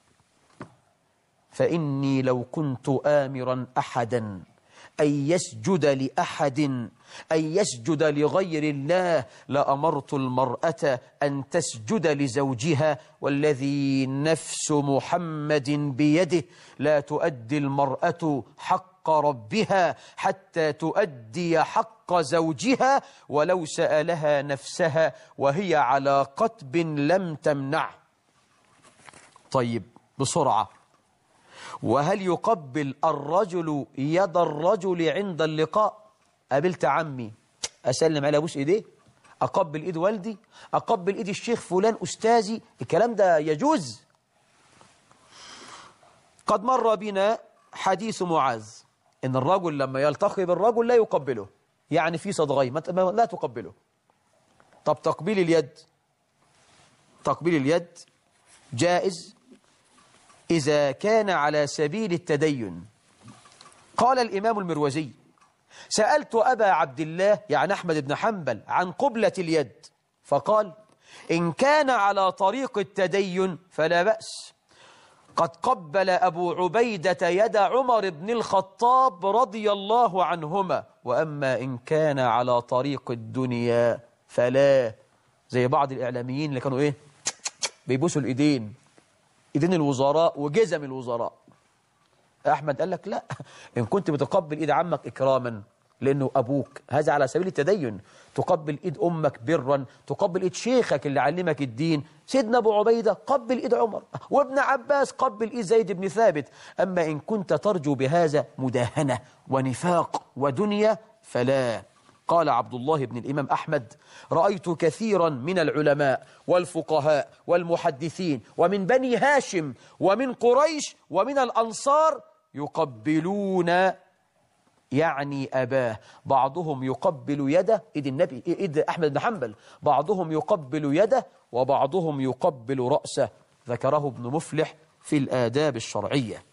فإني لو كنت آمرا أحدا أن يسجد لأحد، أن يسجد لغير الله، لأمرت المرأة أن تسجد لزوجها، والذي نفس محمد بيده لا تؤدي المرأة حق ربها حتى تؤدي حق زوجها، ولو سألها نفسها وهي على قتب لم تمنعه. طيب بسرعة، وهل يقبل الرجل يد الرجل عند اللقاء؟ قابلت عمي أسلم عليه أبوس إيديه؟ أقبل إيد والدي؟ أقبل إيد الشيخ فلان أستاذي؟ الكلام ده يجوز؟ قد مر بنا حديث معاذ إن الرجل لما يلتقي بالرجل لا يقبله، يعني في صدغين لا تقبله. طب تقبيل اليد، تقبيل اليد جائز إذا كان على سبيل التدين. قال الإمام المروزي: سألت أبا عبد الله يعني أحمد بن حنبل عن قبلة اليد، فقال: إن كان على طريق التدين فلا بأس. قد قبل أبو عبيدة يد عمر بن الخطاب رضي الله عنهما، وأما إن كان على طريق الدنيا فلا. زي بعض الإعلاميين اللي كانوا إيه بيبوسوا الإيدين، إيدين الوزراء وجزم الوزراء. أحمد قال لك لا، إن كنت بتقبل إيد عمك إكراما لأنه أبوك هذا على سبيل التدين، تقبل إيد أمك برا، تقبل إيد شيخك اللي علمك الدين. سيدنا أبو عبيدة قبل إيد عمر، وابن عباس قبل إيد زيد بن ثابت. أما إن كنت ترجو بهذا مداهنة ونفاق ودنيا فلا. قال عبد الله بن الإمام أحمد: رأيت كثيرا من العلماء والفقهاء والمحدثين ومن بني هاشم ومن قريش ومن الأنصار يقبلون يعني أباه، بعضهم يقبل يده، إيد النبي إيد أحمد بن حنبل، بعضهم يقبل يده وبعضهم يقبل رأسه. ذكره ابن مفلح في الآداب الشرعية.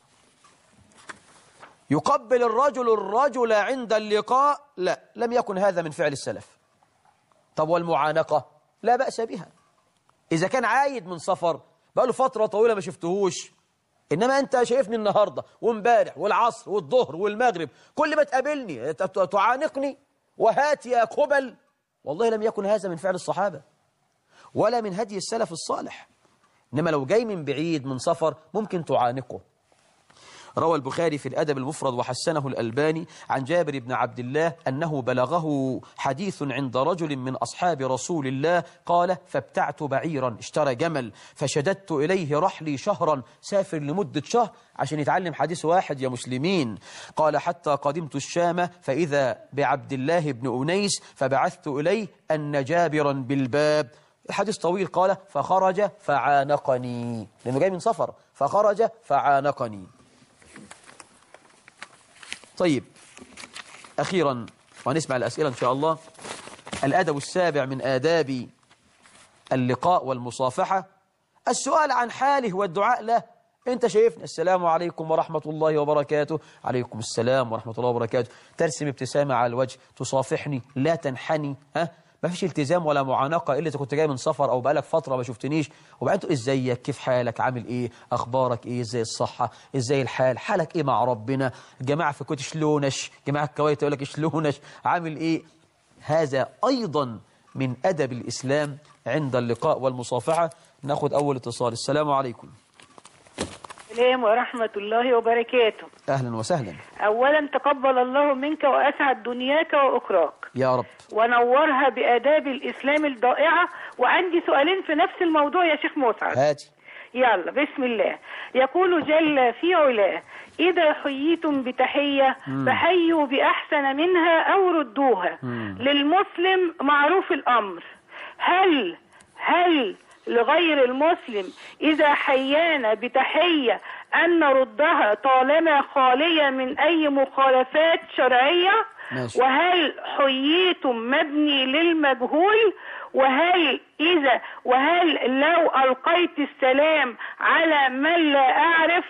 يقبل الرجل عند اللقاء؟ لا، لم يكن هذا من فعل السلف. طب والمعانقة؟ لا بأس بها إذا كان عايد من سفر بقاله فترة طويلة ما شفتهوش، إنما أنت شايفني النهاردة وامبارح والعصر والظهر والمغرب، كل ما تقابلني تعانقني وهات يا قبل. والله لم يكن هذا من فعل الصحابة ولا من هدي السلف الصالح. إنما لو جاي من بعيد من سفر ممكن تعانقه. روى البخاري في الأدب المفرد وحسنه الألباني عن جابر بن عبد الله أنه بلغه حديث عند رجل من أصحاب رسول الله قال: فابتعت بعيرا، اشترى جمل، فشددت إليه رحلي شهرا، سافر لمدة شهر عشان يتعلم حديث واحد يا مسلمين. قال: حتى قدمت الشام فإذا بعبد الله بن أنيس فبعثت إليه أن جابرا بالباب. الحديث طويل. قال: فخرج فعانقني، لأنه جاي من سفر، فخرج فعانقني. طيب أخيرا ونسمع الأسئلة إن شاء الله. الأدب السابع من آداب اللقاء والمصافحة السؤال عن حاله والدعاء له. أنت شايفني، السلام عليكم ورحمة الله وبركاته. عليكم السلام ورحمة الله وبركاته. ترسم ابتسامة على الوجه، تصافحني، لا تنحني، ما فيش التزام ولا معانقة إلا إذا كنت جاي من سفر أو بقالك فترة ما شفتنيش. وبعدين إزيك، كيف حالك، عامل إيه، أخبارك إيه، إزاي الصحة، إزاي الحال، حالك إيه مع ربنا. الجماعة في الكويت شلونش، جماعة الكويت يقول لك شلونش، عامل إيه. هذا أيضا من أدب الإسلام عند اللقاء والمصافحة. ناخد أول اتصال. السلام عليكم. السلام ورحمة الله وبركاته. أهلا وسهلا. أولا تقبل الله منك وأسعد دنياك وأخراك يا رب، ونورها بآداب الإسلام الضائعة. وعندي سؤالين في نفس الموضوع يا شيخ مسعد. هاتي. يلا بسم الله. يقول جل في علاه: إذا حييتم بتحية فحيوا بأحسن منها أو ردوها. للمسلم معروف الأمر. هل لغير المسلم إذا حيانا بتحية أن نردها طالما خالية من أي مخالفات شرعية؟ ماشي. وهل حييتم مبني للمجهول؟ وهل لو ألقيت السلام على من لا أعرف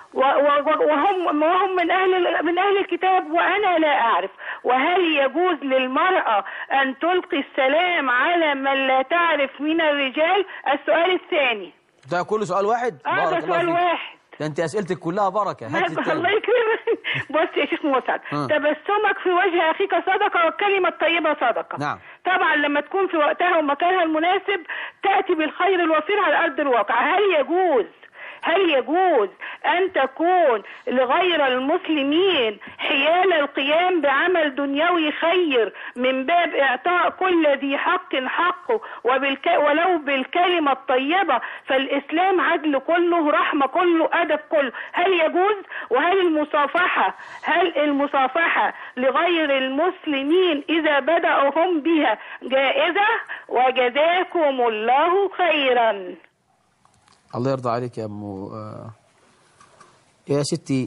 وهم من أهل الكتاب وأنا لا أعرف، وهل يجوز للمرأة أن تلقي السلام على من لا تعرف من الرجال؟ السؤال الثاني. ده كله سؤال واحد؟ ده سؤال واحد. ده انت اسئلتك كلها بركه. هات التاني. الله يكرمك. بص يا شيخ مسعد، تبسمك في وجه اخيك صدقه والكلمه الطيبه صدقه. نعم. طبعا لما تكون في وقتها ومكانها المناسب تاتي بالخير الوفير على ارض الواقع. هل يجوز أن تكون لغير المسلمين حيال القيام بعمل دنيوي خير من باب إعطاء كل ذي حق حقه ولو بالكلمة الطيبة؟ فالإسلام عدل كله، رحمة كله، أدب كله. هل يجوز؟ وهل المصافحة لغير المسلمين إذا بدأوا هم بها جائزة؟ وجزاكم الله خيرا. الله يرضى عليك يا يا ستي.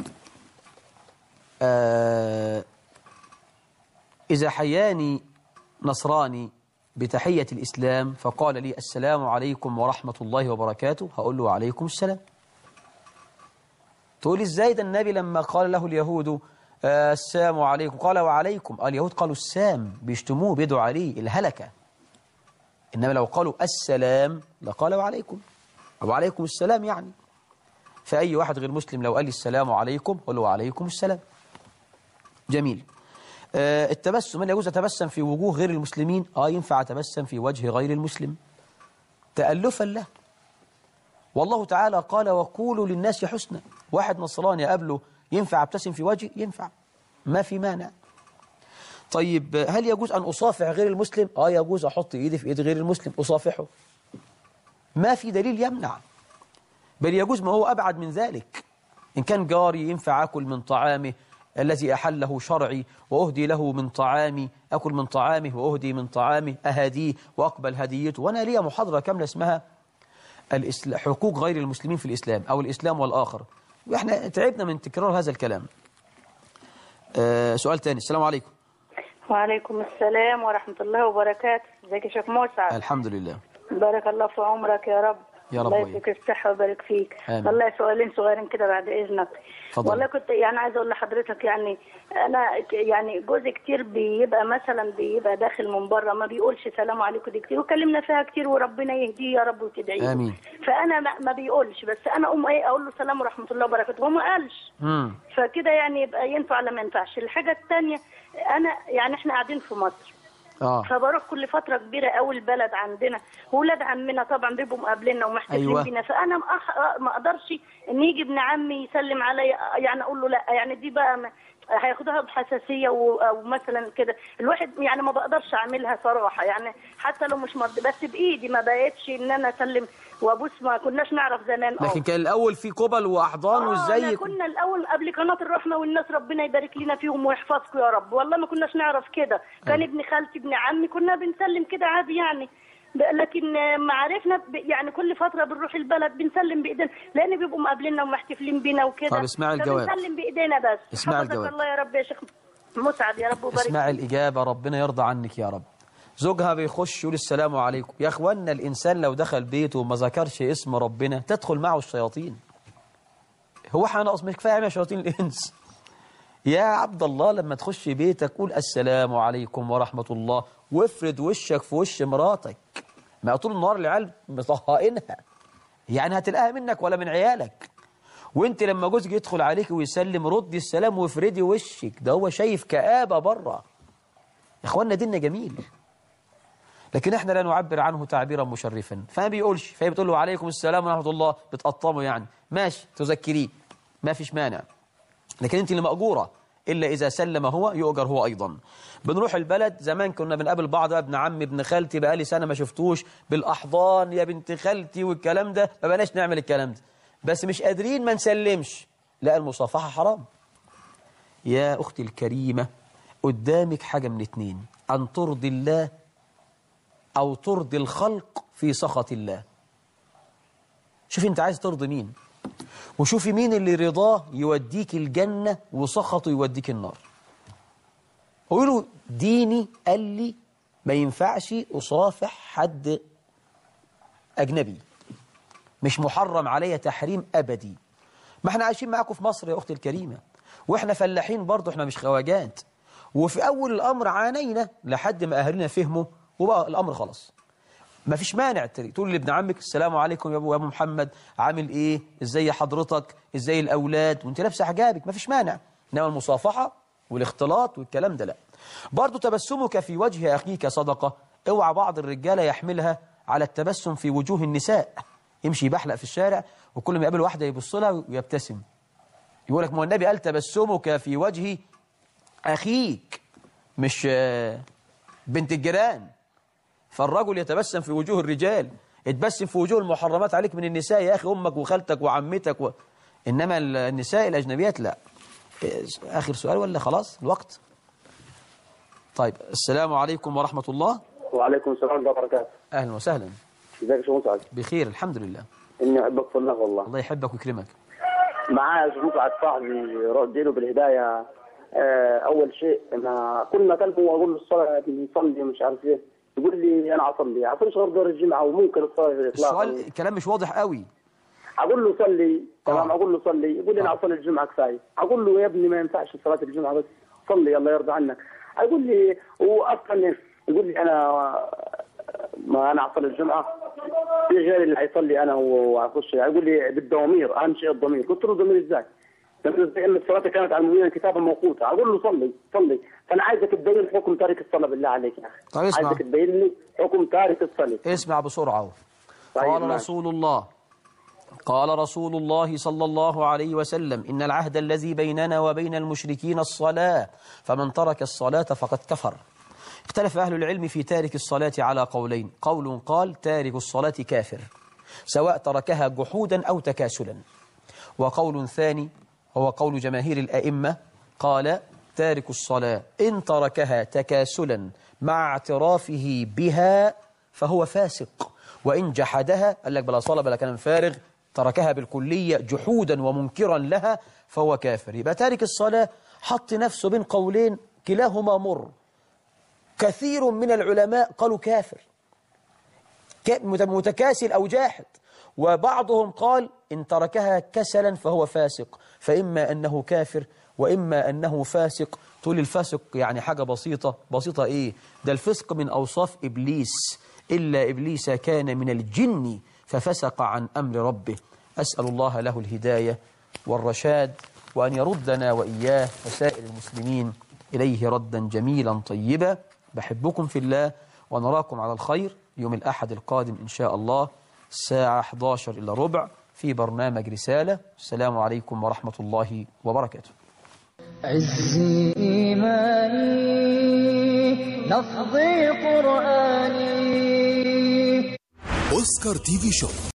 إذا حياني نصراني بتحية الإسلام فقال لي السلام عليكم ورحمة الله وبركاته، هقول له وعليكم السلام. تقول إزاي ده النبي لما قال له اليهود السلام عليكم قال وعليكم؟ اليهود قالوا السام، بيشتموه بيدعوا عليه الهلكة. إنما لو قالوا السلام لقال وعليكم أو عليكم السلام يعني. فأي واحد غير مسلم لو قال لي السلام عليكم قل له وعليكم السلام. جميل. التبسم، هل يجوز أتبسم في وجوه غير المسلمين؟ ينفع أتبسم في وجه غير المسلم تألفا له. والله تعالى قال وقولوا للناس حسنا. واحد نصراني قبله ينفع أبتسم في وجهه؟ ينفع، ما في مانع. طيب هل يجوز أن أصافح غير المسلم؟ يجوز، أحط إيدي في إيد غير المسلم أصافحه، ما في دليل يمنع، بل يجوز ما هو أبعد من ذلك. إن كان جاري ينفع أكل من طعامه الذي أحله شرعي وأهدي له من طعامي، أكل من طعامه وأهدي من طعامه، أهديه وأقبل هديته. وأنا لي محاضرة كاملة اسمها حقوق غير المسلمين في الإسلام أو الإسلام والآخر، وإحنا تعبنا من تكرار هذا الكلام. سؤال تاني. السلام عليكم. وعليكم السلام ورحمة الله وبركاته. ازيك يا شيخ مسعد؟ الحمد لله. بارك الله في عمرك يا رب. يا رب. الله يديك الصحة ويبارك فيك. آمين. والله سؤالين صغيرين كده بعد إذنك. فضل. والله كنت عايزة أقول لحضرتك أنا جوزي كتير بيبقى داخل من بره ما بيقولش سلام عليكم دي كتير، وكلمنا فيها كتير وربنا يهديه يا رب وتدعيه. آمين. فأنا ما بيقولش، بس أنا أقول له سلام ورحمة الله وبركاته، هو ما قالش. فكده يبقى ينفع ولا ما ينفعش؟ الحاجة الثانية، أنا إحنا قاعدين في مصر. فبروح كل فترة كبيرة قوي البلد عندنا، وولاد عمنا طبعا بيبقوا مقابليننا ومحتفلين. أيوة. بينا. فأنا ما أقدرش إن يجي ابن عمي يسلم عليا أقول له لا، دي بقى هياخدها بحساسية ومثلا كده الواحد ما بقدرش أعملها صراحة، حتى لو مش مرضي، بس بإيدي ما بقتش إن أنا أسلم وابوس. ما كناش نعرف زمان. لكن كان الاول في قبل واحضان وازاي كنا الاول قبل قناه الرحمه والناس ربنا يبارك لنا فيهم ويحفظكم يا رب. والله ما كناش نعرف كده. كان ابن خالتي ابن عمي كنا بنسلم كده عادي لكن ما عرفنا كل فتره بنروح البلد بنسلم بايدينا، لان بيبقوا مقابليننا ومحتفلين بينا وكده. طب اسمعي الجواب. بنسلم بايدينا بس. اسمعي الجواب. الله يا رب يا شيخ مسعد يا رب وبارك. اسمعي الاجابه، ربنا يرضى عنك يا رب. زوجها بيخش يقول السلام عليكم. يا اخوانا الانسان لو دخل بيته وما ذكرش اسم ربنا تدخل معه الشياطين. هو احنا ناقص؟ مش كفايه يا شياطين الانس؟ يا عبد الله لما تخش بيتك قول السلام عليكم ورحمه الله، وافرد وشك في وش مراتك. ما طول النهار العيال مطهقينها، هتلاقيها منك ولا من عيالك. وانت لما جوزك يدخل عليك ويسلم ردي السلام وافردي وشك، ده هو شايف كآبة بره. يا اخوانا ديننا جميل، لكن احنا لا نعبر عنه تعبيرا مشرفا، فما بيقولش، فهي بتقول له عليكم السلام ورحمه الله، بتقطمه ماشي، تذكريه ما فيش مانع، لكن انت اللي مأجوره، الا اذا سلم هو يؤجر هو ايضا. بنروح البلد، زمان كنا بنقابل بعض، ابن عمي ابن خالتي بقالي سنه ما شفتوش، بالاحضان يا بنت خالتي والكلام ده، ما بقناش نعمل الكلام ده، بس مش قادرين ما نسلمش. لا، المصافحه حرام. يا اختي الكريمه، قدامك حاجه من اتنين، ان ترضي الله أو ترضي الخلق في سخط الله. شوفي أنت عايز ترضي مين، وشوفي مين اللي رضاه يوديك الجنة وسخطه يوديك النار. هو له ديني قال لي ما ينفعش أصافح حد أجنبي، مش محرم عليا تحريم أبدي. ما احنا عايشين معاكم في مصر يا أختي الكريمة، واحنا فلاحين برضه، احنا مش خواجات. وفي أول الأمر عانينا لحد ما أهلنا فهموا وبقى الأمر خلاص. ما فيش مانع تقول لابن عمك السلام عليكم يا أبو محمد، عامل إيه؟ إزاي حضرتك؟ إزاي الأولاد؟ وأنت لابسة حجابك، ما فيش مانع. إنما المصافحة والاختلاط والكلام ده لا. برضه تبسمك في وجه أخيك صدقة. اوعى بعض الرجالة يحملها على التبسم في وجوه النساء، يمشي يبحلق في الشارع وكل ما يقابل واحدة يبص لها ويبتسم. يقول لك ما النبي قال تبسمك في وجه أخيك، مش بنت الجيران. فالرجل يتبسم في وجوه الرجال، يتبسم في وجوه المحرمات عليك من النساء يا أخي، أمك وخالتك وعمتك إنما النساء الأجنبيات لا. آخر سؤال ولا خلاص الوقت؟ طيب السلام عليكم ورحمة الله. وعليكم السلام ورحمة الله وبركاته. أهلا وسهلا. ازيك يا شيخ مسعد؟ بخير الحمد لله. إني أحبك في الله والله. الله يحبك ويكرمك. معايا يا شيخ مسعد صاحبي رد له بالهداية. أول شيء أنا كل ما أكلمه وأقول له الصلاة نصلي مش عارف إيه، يقول لي أنا أصلي عصليش غير دور الجمعة وممكن الصلاة إطلاقا. السؤال الكلام مش واضح قوي. أقول له صلي تمام، أقول له صلي، يقول لي أنا أصلي الجمعة كفاية. أقول له يا ابني ما ينفعش صلاة الجمعة بس، صلي الله يرضى عنك. يقول لي وأصلا يقول لي ما أنا أصلي الجمعة في غير اللي هيصلي أنا وأخش. يقول لي بالضمير أهم شيء الضمير. قلت له ضمير إزاي؟ لأن الصلاة كانت على المؤمنين كتابا موقوتا. أقول له صلي. فأنا عايزك تبين حكم تارك الصلاة بالله عليك يا أخي. طيب اسمع. عايزك تبين لي حكم تارك الصلاة. اسمع بسرعة. طيب قال رسول الله صلى الله عليه وسلم إن العهد الذي بيننا وبين المشركين الصلاة، فمن ترك الصلاة فقد كفر. اختلف أهل العلم في تارك الصلاة على قولين. قول قال تارك الصلاة كافر سواء تركها جحودا أو تكاسلا، وقول ثاني هو قول جماهير الأئمة قال تارك الصلاة إن تركها تكاسلا مع اعترافه بها فهو فاسق، وإن جحدها قال لك بلا صلاة بلا كلام فارغ، تركها بالكلية جحودا ومنكرا لها فهو كافر. يبقى تارك الصلاة حط نفسه بين قولين كلاهما مر. كثير من العلماء قالوا كافر متكاسل أو جاحد، وبعضهم قال إن تركها كسلا فهو فاسق. فإما أنه كافر وإما أنه فاسق. تقول الفاسق يعني حاجة بسيطة إيه؟ ده الفسق من أوصاف إبليس، إلا إبليس كان من الجن ففسق عن أمر ربه. أسأل الله له الهداية والرشاد، وأن يردنا وإياه وسائر المسلمين إليه ردا جميلا طيبا. بحبكم في الله ونراكم على الخير يوم الأحد القادم إن شاء الله الساعة 11 إلا ربع في برنامج رسالة. السلام عليكم ورحمة الله وبركاته. عزي إيماني لفظي قرآني. أوسكار تي في شو.